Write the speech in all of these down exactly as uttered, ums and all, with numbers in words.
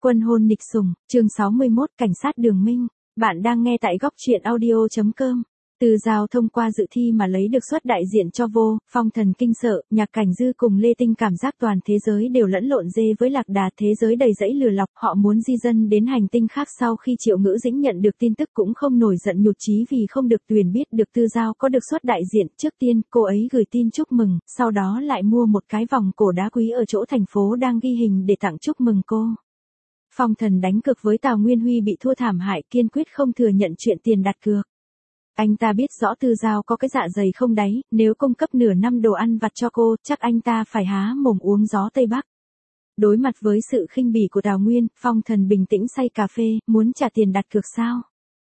Quân hôn nịch sủng, chương sáu mươi mốt, cảnh sát Đường Minh. Bạn đang nghe tại góc truyện audio chấm com. Từ Giao thông qua dự thi mà lấy được suất đại diện cho Vô, Phong Thần kinh sợ, Nhạc Cảnh Dư cùng Lê Tinh cảm giác toàn thế giới đều lẫn lộn dê với lạc đà, thế giới đầy rẫy lừa lọc, họ muốn di dân đến hành tinh khác. Sau khi Triệu Ngữ Dĩnh nhận được tin tức cũng không nổi giận nhụt chí vì không được Tuyền biết được Tư Giao có được suất đại diện. Trước tiên, cô ấy gửi tin chúc mừng, sau đó lại mua một cái vòng cổ đá quý ở chỗ thành phố đang ghi hình để tặng chúc mừng cô. Phong Thần đánh cược với Tào Nguyên Huy bị thua thảm hại, kiên quyết không thừa nhận chuyện tiền đặt cược. Anh ta biết rõ Tư Giao có cái dạ dày không đáy, nếu cung cấp nửa năm đồ ăn vặt cho cô, chắc anh ta phải há mồm uống gió Tây Bắc. Đối mặt với sự khinh bỉ của Tào Nguyên, Phong Thần bình tĩnh xay cà phê, muốn trả tiền đặt cược sao?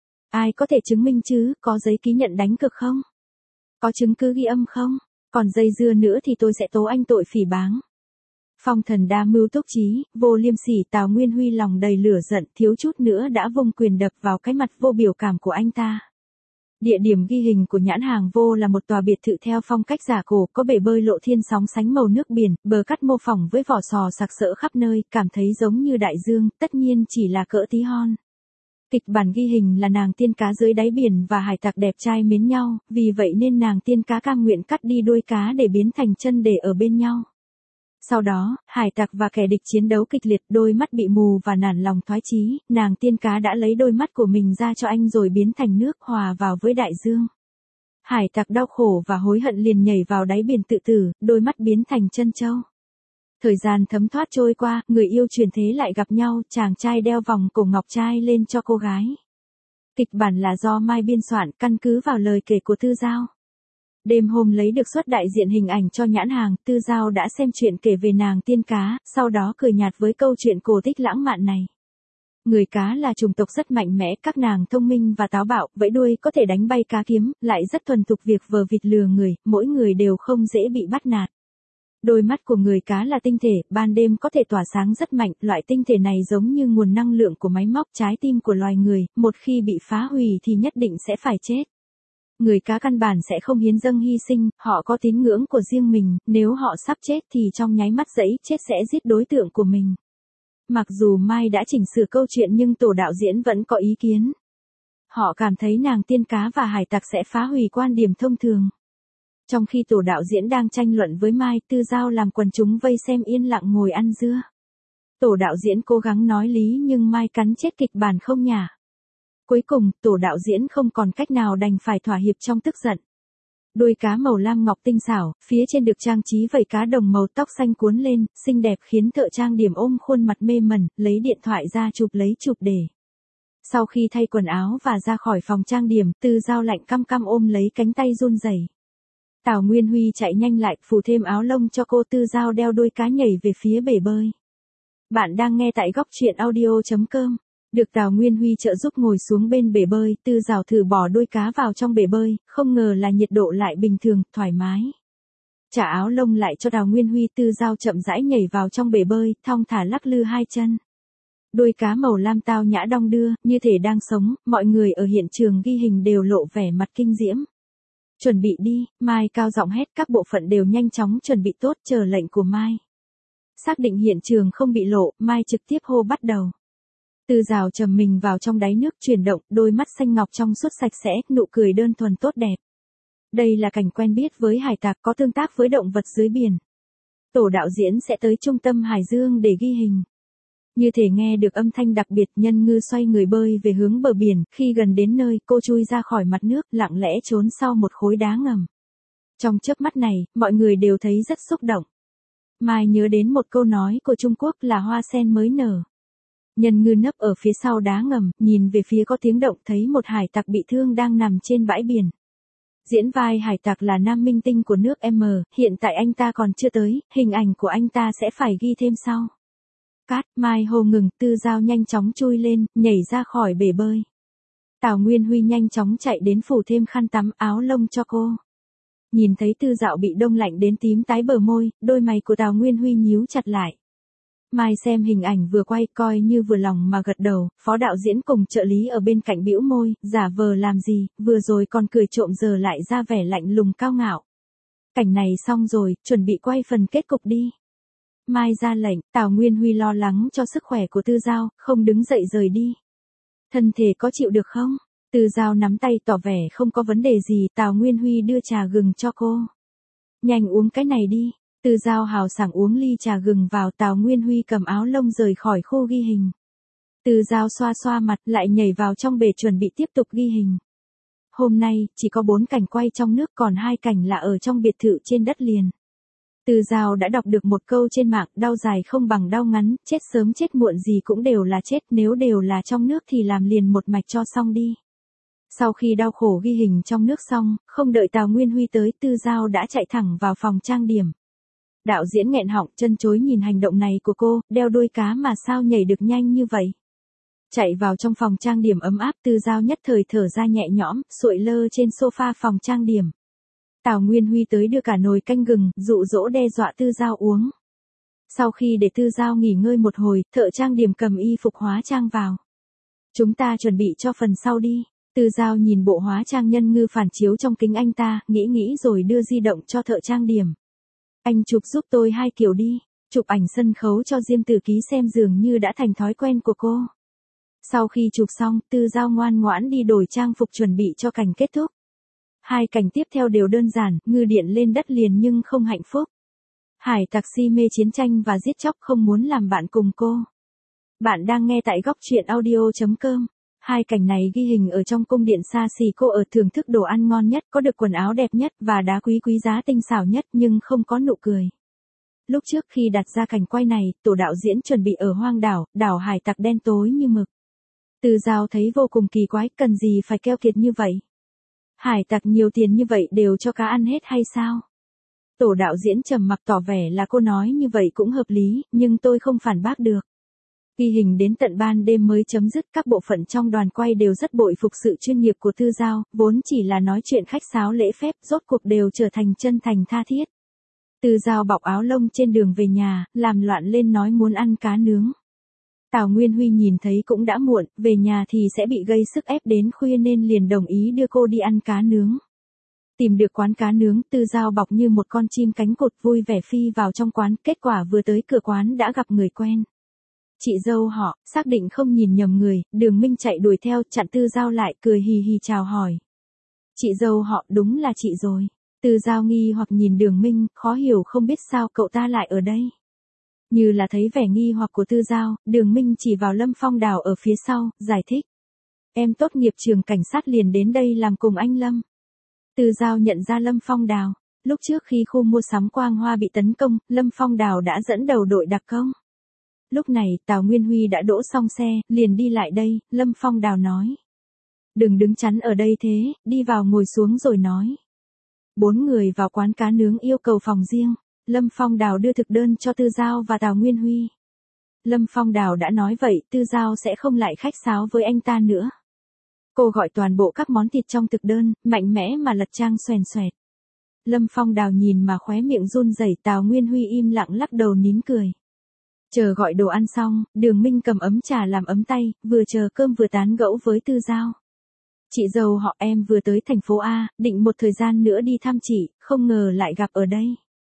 Ai có thể chứng minh chứ, có giấy ký nhận đánh cược không? Có chứng cứ ghi âm không? Còn dây dưa nữa thì tôi sẽ tố anh tội phỉ báng. Phong Thần đa mưu túc trí, vô liêm sỉ. Tào Nguyên Huy lòng đầy lửa giận, thiếu chút nữa đã vung quyền đập vào cái mặt vô biểu cảm của anh ta. Địa điểm ghi hình của nhãn hàng Vô là một tòa biệt thự theo phong cách giả cổ, có bể bơi lộ thiên sóng sánh màu nước biển, bờ cát mô phỏng với vỏ sò sặc sỡ khắp nơi, cảm thấy giống như đại dương, tất nhiên chỉ là cỡ tí hon. Kịch bản ghi hình là nàng tiên cá dưới đáy biển và hải tặc đẹp trai mến nhau, vì vậy nên nàng tiên cá cam nguyện cắt đi đuôi cá để biến thành chân để ở bên nhau. Sau đó, hải tặc và kẻ địch chiến đấu kịch liệt, đôi mắt bị mù và nản lòng thoái chí, nàng tiên cá đã lấy đôi mắt của mình ra cho anh rồi biến thành nước hòa vào với đại dương. Hải tặc đau khổ và hối hận liền nhảy vào đáy biển tự tử, đôi mắt biến thành chân trâu. Thời gian thấm thoát trôi qua, người yêu truyền thế lại gặp nhau, chàng trai đeo vòng cổ ngọc trai lên cho cô gái. Kịch bản là do Mai biên soạn, căn cứ vào lời kể của Tư Giao. Đêm hôm lấy được suất đại diện hình ảnh cho nhãn hàng, Tư Giao đã xem chuyện kể về nàng tiên cá, sau đó cười nhạt với câu chuyện cổ tích lãng mạn này. Người cá là chủng tộc rất mạnh mẽ, các nàng thông minh và táo bạo, vẫy đuôi có thể đánh bay cá kiếm, lại rất thuần thục việc vờ vịt lừa người, mỗi người đều không dễ bị bắt nạt. Đôi mắt của người cá là tinh thể, ban đêm có thể tỏa sáng rất mạnh, loại tinh thể này giống như nguồn năng lượng của máy móc, trái tim của loài người, một khi bị phá hủy thì nhất định sẽ phải chết. Người cá căn bản sẽ không hiến dâng hy sinh, họ có tín ngưỡng của riêng mình, nếu họ sắp chết thì trong nháy mắt giấy chết sẽ giết đối tượng của mình. Mặc dù Mai đã chỉnh sửa câu chuyện nhưng tổ đạo diễn vẫn có ý kiến. Họ cảm thấy nàng tiên cá và hải tặc sẽ phá hủy quan điểm thông thường. Trong khi tổ đạo diễn đang tranh luận với Mai, Tư Giao làm quần chúng vây xem yên lặng ngồi ăn dưa. Tổ đạo diễn cố gắng nói lý nhưng Mai cắn chết kịch bản không nhả. Cuối cùng, tổ đạo diễn không còn cách nào đành phải thỏa hiệp trong tức giận. Đuôi cá màu lam ngọc tinh xảo, phía trên được trang trí vảy cá đồng màu tóc xanh cuốn lên, xinh đẹp khiến thợ trang điểm ôm khuôn mặt mê mẩn, lấy điện thoại ra chụp lấy chụp để. Sau khi thay quần áo và ra khỏi phòng trang điểm, Tư Giao lạnh căm căm ôm lấy cánh tay run rẩy. Tào Nguyên Huy chạy nhanh lại, phủ thêm áo lông cho cô. Tư Giao đeo đuôi cá nhảy về phía bể bơi. Bạn đang nghe tại góc truyện audio chấm com. Được Tào Nguyên Huy trợ giúp ngồi xuống bên bể bơi, Tư Giao thử bỏ đuôi cá vào trong bể bơi, không ngờ là nhiệt độ lại bình thường, thoải mái. Trả áo lông lại cho Tào Nguyên Huy, Tư Giao chậm rãi nhảy vào trong bể bơi, thong thả lắc lư hai chân. Đuôi cá màu lam tao nhã đong đưa, như thể đang sống, mọi người ở hiện trường ghi hình đều lộ vẻ mặt kinh diễm. Chuẩn bị đi, Mai cao giọng hét, các bộ phận đều nhanh chóng chuẩn bị tốt chờ lệnh của Mai. Xác định hiện trường không bị lộ, Mai trực tiếp hô bắt đầu. Tư Giao trầm mình vào trong đáy nước chuyển động, đôi mắt xanh ngọc trong suốt sạch sẽ, nụ cười đơn thuần tốt đẹp. Đây là cảnh quen biết với hải tặc, có tương tác với động vật dưới biển. Tổ đạo diễn sẽ tới trung tâm Hải Dương để ghi hình. Như thể nghe được âm thanh đặc biệt, Nhân Ngư xoay người bơi về hướng bờ biển, khi gần đến nơi, cô chui ra khỏi mặt nước, lặng lẽ trốn sau một khối đá ngầm. Trong chớp mắt này, mọi người đều thấy rất xúc động. Mai nhớ đến một câu nói của Trung Quốc là hoa sen mới nở. Nhân Ngư nấp ở phía sau đá ngầm, nhìn về phía có tiếng động, thấy một hải tặc bị thương đang nằm trên bãi biển. Diễn vai hải tặc là nam minh tinh của nước M, hiện tại anh ta còn chưa tới, hình ảnh của anh ta sẽ phải ghi thêm sau. Cát, Mai hô ngừng, Tư Giao nhanh chóng chui lên, nhảy ra khỏi bể bơi. Tào Nguyên Huy nhanh chóng chạy đến phủ thêm khăn tắm áo lông cho cô. Nhìn thấy Tư Giao bị đông lạnh đến tím tái bờ môi, đôi mày của Tào Nguyên Huy nhíu chặt lại. Mai xem hình ảnh vừa quay coi như vừa lòng mà gật đầu, phó đạo diễn cùng trợ lý ở bên cạnh bĩu môi, giả vờ làm gì, vừa rồi còn cười trộm giờ lại ra vẻ lạnh lùng cao ngạo. Cảnh này xong rồi, chuẩn bị quay phần kết cục đi. mai ra lệnh, Tào Nguyên Huy lo lắng cho sức khỏe của Tư Giao, không đứng dậy rời đi. Thân thể có chịu được không? Tư Giao nắm tay tỏ vẻ không có vấn đề gì, Tào Nguyên Huy đưa trà gừng cho cô. Nhanh uống cái này đi. Tư Giao hào sảng uống ly trà gừng vào, Tào Nguyên Huy cầm áo lông rời khỏi khu ghi hình. Tư Giao xoa xoa mặt lại nhảy vào trong bể chuẩn bị tiếp tục ghi hình. Hôm nay, chỉ có bốn cảnh quay trong nước còn hai cảnh là ở trong biệt thự trên đất liền. Tư Giao đã đọc được một câu trên mạng, đau dài không bằng đau ngắn, chết sớm chết muộn gì cũng đều là chết, nếu đều là trong nước thì làm liền một mạch cho xong đi. Sau khi đau khổ ghi hình trong nước xong, không đợi Tào Nguyên Huy tới, Tư Giao đã chạy thẳng vào phòng trang điểm. Đạo diễn nghẹn họng chân chối nhìn hành động này của cô, đeo đuôi cá mà sao nhảy được nhanh như vậy. Chạy vào trong phòng trang điểm ấm áp, Tư Giao nhất thời thở ra nhẹ nhõm, sụi lơ trên sofa phòng trang điểm. Tào Nguyên Huy tới đưa cả nồi canh gừng, dụ dỗ đe dọa Tư Giao uống. Sau khi để Tư Giao nghỉ ngơi một hồi, thợ trang điểm cầm y phục hóa trang vào. Chúng ta chuẩn bị cho phần sau đi. Tư Giao nhìn bộ hóa trang nhân ngư phản chiếu trong kính anh ta, nghĩ nghĩ rồi đưa di động cho thợ trang điểm. Anh chụp giúp tôi hai kiểu đi. Chụp ảnh sân khấu cho Diêm Tử Ký xem dường như đã thành thói quen của cô. Sau khi chụp xong, Tư Giao ngoan ngoãn đi đổi trang phục chuẩn bị cho cảnh kết thúc. Hai cảnh tiếp theo đều đơn giản, ngư điện lên đất liền nhưng không hạnh phúc. Hải tặc si mê chiến tranh và giết chóc không muốn làm bạn cùng cô. Bạn đang nghe tại góc truyện audio chấm com. Hai cảnh này ghi hình ở trong cung điện xa xỉ, cô ở thưởng thức đồ ăn ngon nhất, có được quần áo đẹp nhất và đá quý quý giá tinh xảo nhất nhưng không có nụ cười. Lúc trước khi đặt ra cảnh quay này, tổ đạo diễn chuẩn bị ở hoang đảo, đảo hải tặc đen tối như mực. Tư Giao thấy vô cùng kỳ quái, cần gì phải keo kiệt như vậy? Hải tặc nhiều tiền như vậy đều cho cá ăn hết hay sao? Tổ đạo diễn trầm mặc tỏ vẻ là cô nói như vậy cũng hợp lý, nhưng tôi không phản bác được. Ghi hình đến tận ban đêm mới chấm dứt, các bộ phận trong đoàn quay đều rất bội phục sự chuyên nghiệp của Tư Giao, vốn chỉ là nói chuyện khách sáo lễ phép, rốt cuộc đều trở thành chân thành tha thiết. Tư Giao bọc áo lông trên đường về nhà, làm loạn lên nói muốn ăn cá nướng. Tào Nguyên Huy nhìn thấy cũng đã muộn, về nhà thì sẽ bị gây sức ép đến khuya nên liền đồng ý đưa cô đi ăn cá nướng. Tìm được quán cá nướng, Tư Giao bọc như một con chim cánh cụt vui vẻ phi vào trong quán, kết quả vừa tới cửa quán đã gặp người quen. Chị dâu họ, xác định không nhìn nhầm người, Đường Minh chạy đuổi theo, chặn Tư Giao lại, cười hì hì chào hỏi. Chị dâu họ, đúng là chị rồi. Tư Giao nghi hoặc nhìn Đường Minh, khó hiểu không biết sao cậu ta lại ở đây. Như là thấy vẻ nghi hoặc của Tư Giao, Đường Minh chỉ vào Lâm Phong Đào ở phía sau, giải thích. Em tốt nghiệp trường cảnh sát liền đến đây làm cùng anh Lâm. Tư Giao nhận ra Lâm Phong Đào. Lúc trước khi khu mua sắm Quang Hoa bị tấn công, Lâm Phong Đào đã dẫn đầu đội đặc công. Lúc này, Tào Nguyên Huy đã đỗ xong xe, liền đi lại đây, Lâm Phong Đào nói. Đừng đứng chắn ở đây thế, đi vào ngồi xuống rồi nói. Bốn người vào quán cá nướng yêu cầu phòng riêng. Lâm Phong Đào đưa thực đơn cho Tư Giao và Tào Nguyên Huy. Lâm Phong Đào đã nói vậy, Tư Giao sẽ không lại khách sáo với anh ta nữa. Cô gọi toàn bộ các món thịt trong thực đơn, mạnh mẽ mà lật trang xoèn xoẹt. Lâm Phong Đào nhìn mà khóe miệng run rẩy, Tào Nguyên Huy im lặng lắc đầu nín cười. Chờ gọi đồ ăn xong, Đường Minh cầm ấm trà làm ấm tay, vừa chờ cơm vừa tán gẫu với Tư Giao. Chị dâu họ, em vừa tới thành phố A, định một thời gian nữa đi thăm chị, không ngờ lại gặp ở đây.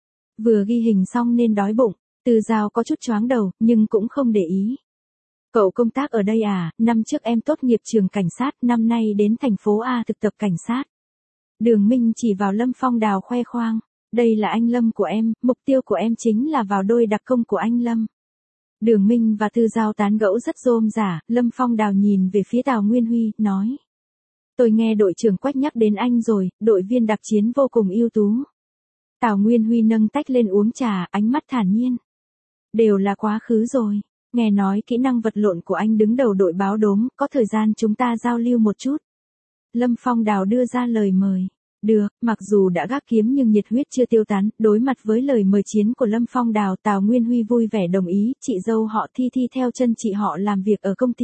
Vừa ghi hình xong nên đói bụng, Tư Giao có chút choáng đầu, nhưng cũng không để ý. Cậu công tác ở đây à, năm trước em tốt nghiệp trường cảnh sát, năm nay đến thành phố A thực tập cảnh sát. Đường Minh chỉ vào Lâm Phong Đào khoe khoang, đây là anh Lâm của em, mục tiêu của em chính là vào đôi đặc công của anh Lâm. Đường Minh và Tư Giao tán gẫu rất rôm rả, Lâm Phong Đào nhìn về phía Tào Nguyên Huy, nói. Tôi nghe đội trưởng Quách nhắc đến anh rồi, đội viên đặc chiến vô cùng ưu tú. Tào Nguyên Huy nâng tách lên uống trà, ánh mắt thản nhiên. Đều là quá khứ rồi, nghe nói kỹ năng vật lộn của anh đứng đầu đội báo đốm, có thời gian chúng ta giao lưu một chút. Lâm Phong Đào đưa ra lời mời. Được, mặc dù đã gác kiếm nhưng nhiệt huyết chưa tiêu tán, đối mặt với lời mời chiến của Lâm Phong Đào, Tào Nguyên Huy vui vẻ đồng ý, chị dâu họ Thi Thi theo chân chị họ làm việc ở công ty.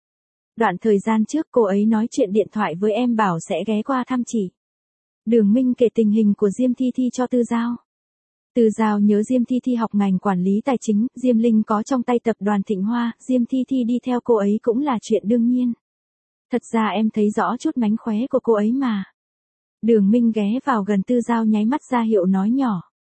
Đoạn thời gian trước cô ấy nói chuyện điện thoại với em bảo sẽ ghé qua thăm chị. Đường Minh kể tình hình của Diêm Thi Thi cho Tư Giao. Tư Giao nhớ Diêm Thi Thi học ngành quản lý tài chính, Diêm Linh có trong tay tập đoàn Thịnh Hoa, Diêm Thi Thi đi theo cô ấy cũng là chuyện đương nhiên. Thật ra em thấy rõ chút mánh khóe của cô ấy mà. Đường Minh ghé vào gần Tư Giao nháy mắt ra hiệu nói nhỏ.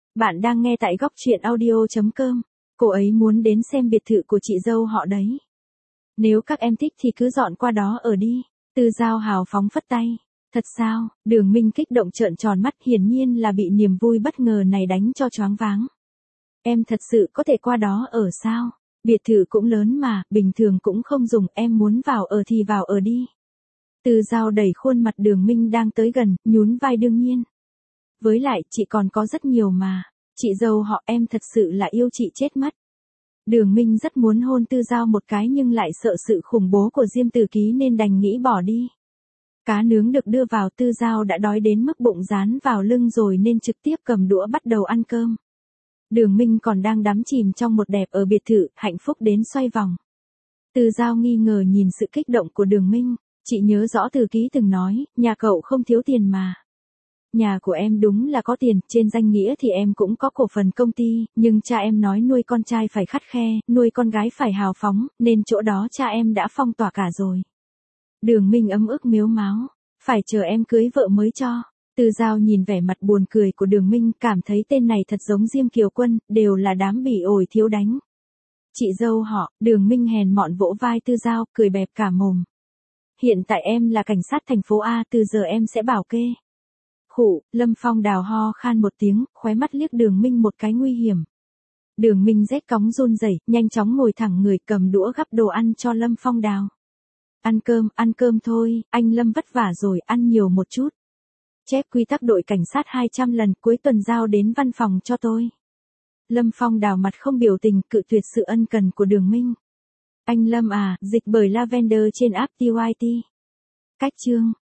Bạn đang nghe tại góc truyện audio chấm com. Cô ấy muốn đến xem biệt thự của chị dâu họ đấy. Nếu các em thích thì cứ dọn qua đó ở đi. Tư Giao hào phóng phất tay. Thật sao? Đường Minh kích động trợn tròn mắt, hiển nhiên là bị niềm vui bất ngờ này đánh cho choáng váng. Em thật sự có thể qua đó ở sao? Biệt thự cũng lớn mà, bình thường cũng không dùng, em muốn vào ở thì vào ở đi. Tư Giao đẩy khuôn mặt Đường Minh đang tới gần, nhún vai đương nhiên. Với lại, chị còn có rất nhiều mà. Chị dâu họ em thật sự là yêu chị chết mất. Đường Minh rất muốn hôn Tư Giao một cái nhưng lại sợ sự khủng bố của Diêm Tử Ký nên đành nghĩ bỏ đi. Cá nướng được đưa vào, Tư Giao đã đói đến mức bụng dán vào lưng rồi nên trực tiếp cầm đũa bắt đầu ăn cơm. Đường Minh còn đang đắm chìm trong một đẹp ở biệt thự, hạnh phúc đến xoay vòng. Tư Giao nghi ngờ nhìn sự kích động của Đường Minh, chị nhớ rõ Tử Ký từng nói, nhà cậu không thiếu tiền mà. Nhà của em đúng là có tiền, trên danh nghĩa thì em cũng có cổ phần công ty, nhưng cha em nói nuôi con trai phải khắt khe, nuôi con gái phải hào phóng, nên chỗ đó cha em đã phong tỏa cả rồi. Đường Minh ấm ức mếu máo, phải chờ em cưới vợ mới cho. Tư Giao nhìn vẻ mặt buồn cười của Đường Minh, cảm thấy tên này thật giống Diêm Kiều Quân, đều là đám bỉ ổi thiếu đánh. Chị dâu họ, Đường Minh hèn mọn vỗ vai Tư Giao, cười bẹp cả mồm. Hiện tại em là cảnh sát thành phố A, từ giờ em sẽ bảo kê. Khụ, Lâm Phong Đào ho khan một tiếng, khóe mắt liếc Đường Minh một cái nguy hiểm. Đường Minh rét cóng run rẩy, nhanh chóng ngồi thẳng người, cầm đũa gắp đồ ăn cho Lâm Phong Đào. Ăn cơm, ăn cơm thôi, anh Lâm vất vả rồi, ăn nhiều một chút. Chép quy tắc đội cảnh sát hai trăm lần, cuối tuần giao đến văn phòng cho tôi. Lâm Phong Đào mặt không biểu tình, cự tuyệt sự ân cần của Đường Minh. Anh Lâm à, dịch bởi Lavender trên app tê i tê. Cách chương